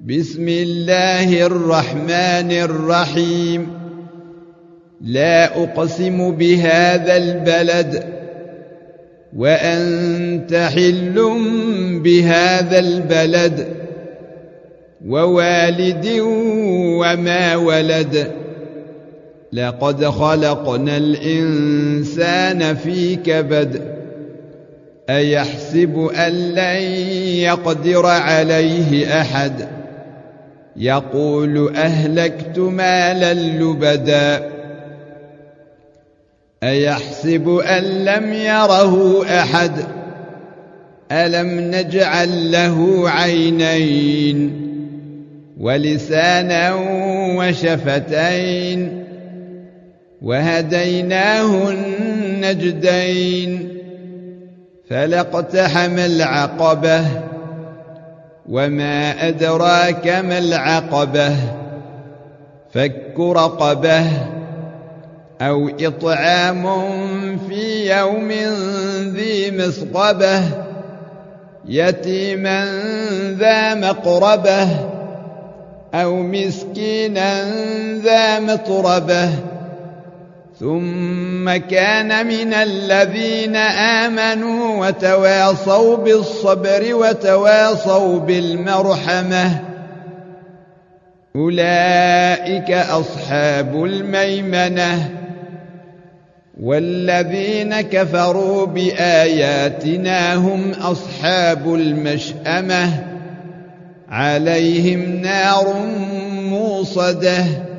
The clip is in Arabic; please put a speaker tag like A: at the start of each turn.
A: بسم الله الرحمن الرحيم. لا أقسم بهذا البلد وأنت حل بهذا البلد ووالد وما ولد. لقد خلقنا الإنسان في كبد. أيحسب أن لن يقدر عليه أحد. يقول أهلكت مالا لبدا. أيحسب أن لم يره أحد. ألم نجعل له عينين ولسانا وشفتين وهديناه النجدين. فلاقتحم العقبة وما أدراك ما العقبة. فك رقبة أو إطعام في يوم ذي مسغبة يتيما ذا مقربة أو مسكينا ذا متربة. ثم كان من الذين آمنوا وتواصوا بالصبر وتواصوا بالمرحمة. أولئك أصحاب الميمنة. والذين كفروا بآياتنا هم أصحاب المشأمة. عليهم نار موصدة.